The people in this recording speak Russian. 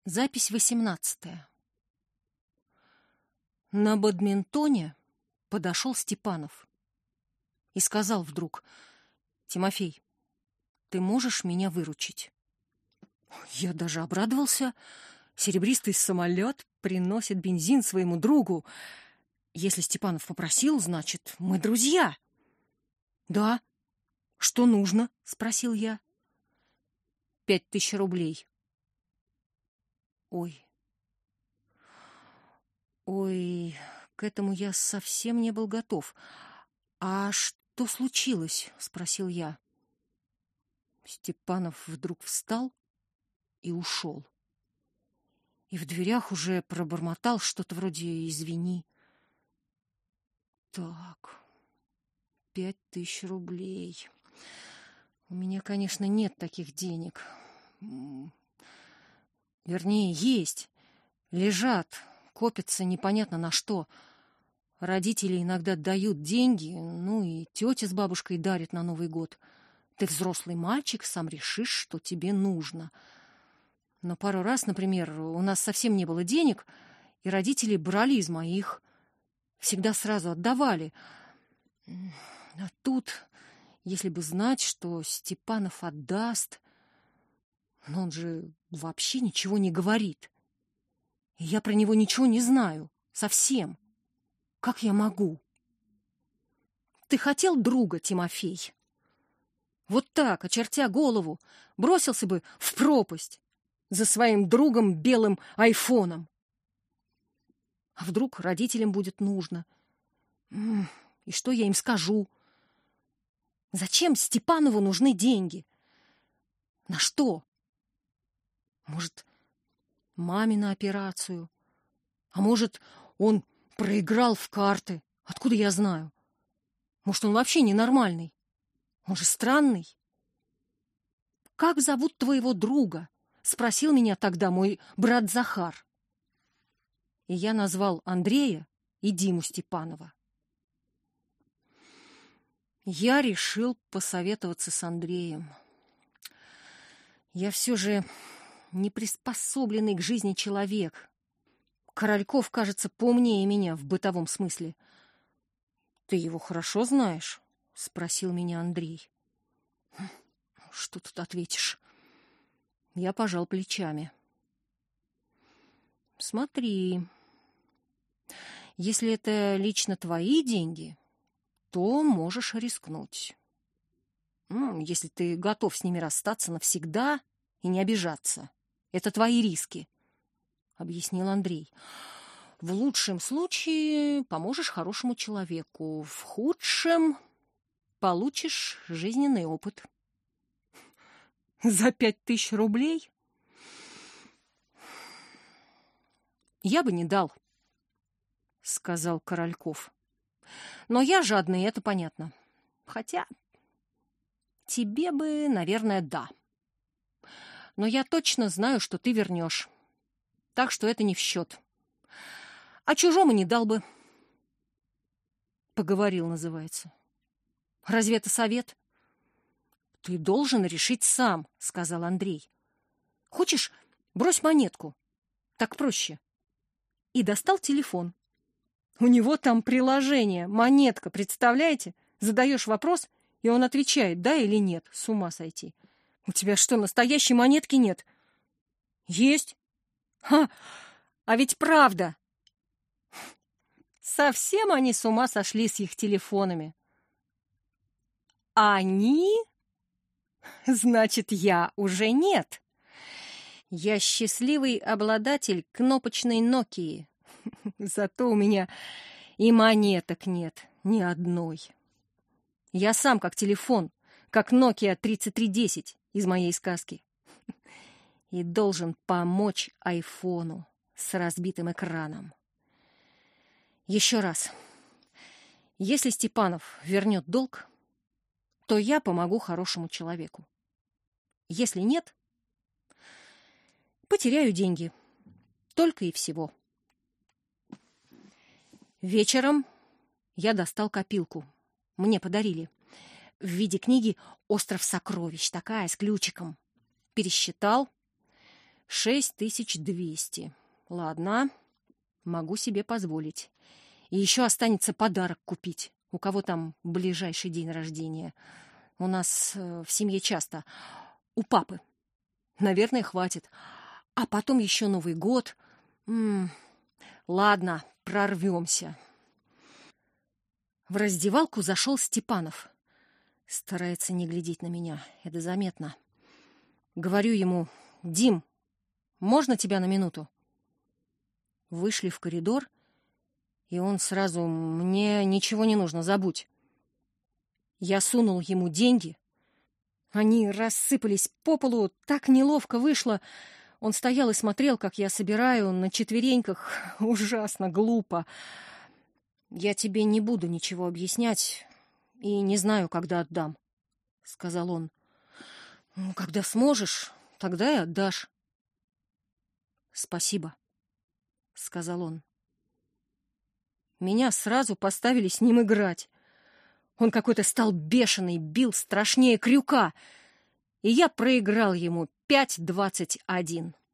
Запись 18. На бадминтоне подошел Степанов и сказал вдруг: «Тимофей, ты можешь меня выручить?» Я даже обрадовался. Серебристый самолет приносит бензин своему другу. Если Степанов попросил, значит, мы друзья. «Да. Что нужно?» — спросил я. 5000 рублей. Ой, к этому я совсем не был готов. «А что случилось?» — спросил я. Степанов вдруг встал и ушел. И в дверях уже пробормотал что-то вроде «извини». Так, 5000 рублей. У меня, конечно, нет таких денег. Вернее, есть. Лежат, копятся непонятно на что. Родители иногда дают деньги, ну и тетя с бабушкой дарят на Новый год. Ты взрослый мальчик, сам решишь, что тебе нужно. Но пару раз, например, у нас совсем не было денег, и родители брали из моих. Всегда сразу отдавали. А тут, если бы знать, что Степанов отдаст... Но он же вообще ничего не говорит. И я про него ничего не знаю. Совсем. Как я могу? Ты хотел друга, Тимофей? Вот так, очертя голову, бросился бы в пропасть за своим другом белым айфоном. А вдруг родителям будет нужно? И что я им скажу? Зачем Степанову нужны деньги? На что? Может, маме на операцию? А может, он проиграл в карты? Откуда я знаю? Может, он вообще ненормальный? Он же странный. «Как зовут твоего друга?» — спросил меня тогда мой брат Захар. И я назвал Андрея и Диму Степанова. Я решил посоветоваться с Андреем. Я все же неприспособленный к жизни человек. Корольков, кажется, поумнее меня в бытовом смысле. «Ты его хорошо знаешь?» — спросил меня Андрей. Что тут ответишь? Я пожал плечами. Смотри, если это лично твои деньги, то можешь рискнуть. Если ты готов с ними расстаться навсегда и не обижаться. Это твои риски, — объяснил Андрей. В лучшем случае поможешь хорошему человеку, в худшем получишь жизненный опыт. За 5000 рублей? Я бы не дал, — сказал Корольков. Но я жадный, это понятно. Хотя тебе бы, наверное, да. Но я точно знаю, что ты вернешь. Так что это не в счет. А чужому не дал бы. Поговорил, называется. Разве это совет? Ты должен решить сам, — сказал Андрей. Хочешь, брось монетку. Так проще. И достал телефон. У него там приложение, монетка, представляете? Задаешь вопрос, и он отвечает, да или нет. С ума сойти. У тебя что, настоящей монетки нет? Есть. А ведь правда. Совсем они с ума сошли с их телефонами. Они? Значит, я уже нет. Я счастливый обладатель кнопочной Нокии. Зато у меня и монеток нет ни одной. Я сам как телефон, как Nokia 3310 из моей сказки. И должен помочь айфону с разбитым экраном. Еще раз. Если Степанов вернет долг, то я помогу хорошему человеку. Если нет, потеряю деньги. Только и всего. Вечером я достал копилку. Мне подарили. В виде книги «Остров сокровищ». Такая, с ключиком. Пересчитал. 6200. Ладно, могу себе позволить. И еще останется подарок купить. У кого там ближайший день рождения? У нас в семье часто. У папы. Наверное, хватит. А потом еще Новый год. Ладно, прорвемся. В раздевалку зашел Степанов. Старается не глядеть на меня. Это заметно. Говорю ему: «Дим, можно тебя на минуту?» Вышли в коридор, и он сразу: «Мне ничего не нужно, забудь». Я сунул ему деньги. Они рассыпались по полу, так неловко вышло. Он стоял и смотрел, как я собираю на четвереньках. Ужасно глупо. «Я тебе не буду ничего объяснять и не знаю, когда отдам», — сказал он. «Когда сможешь, тогда и отдашь». «Спасибо», — сказал он. Меня сразу поставили с ним играть. Он какой-то стал бешеный, бил страшнее крюка, и я проиграл ему 5-21.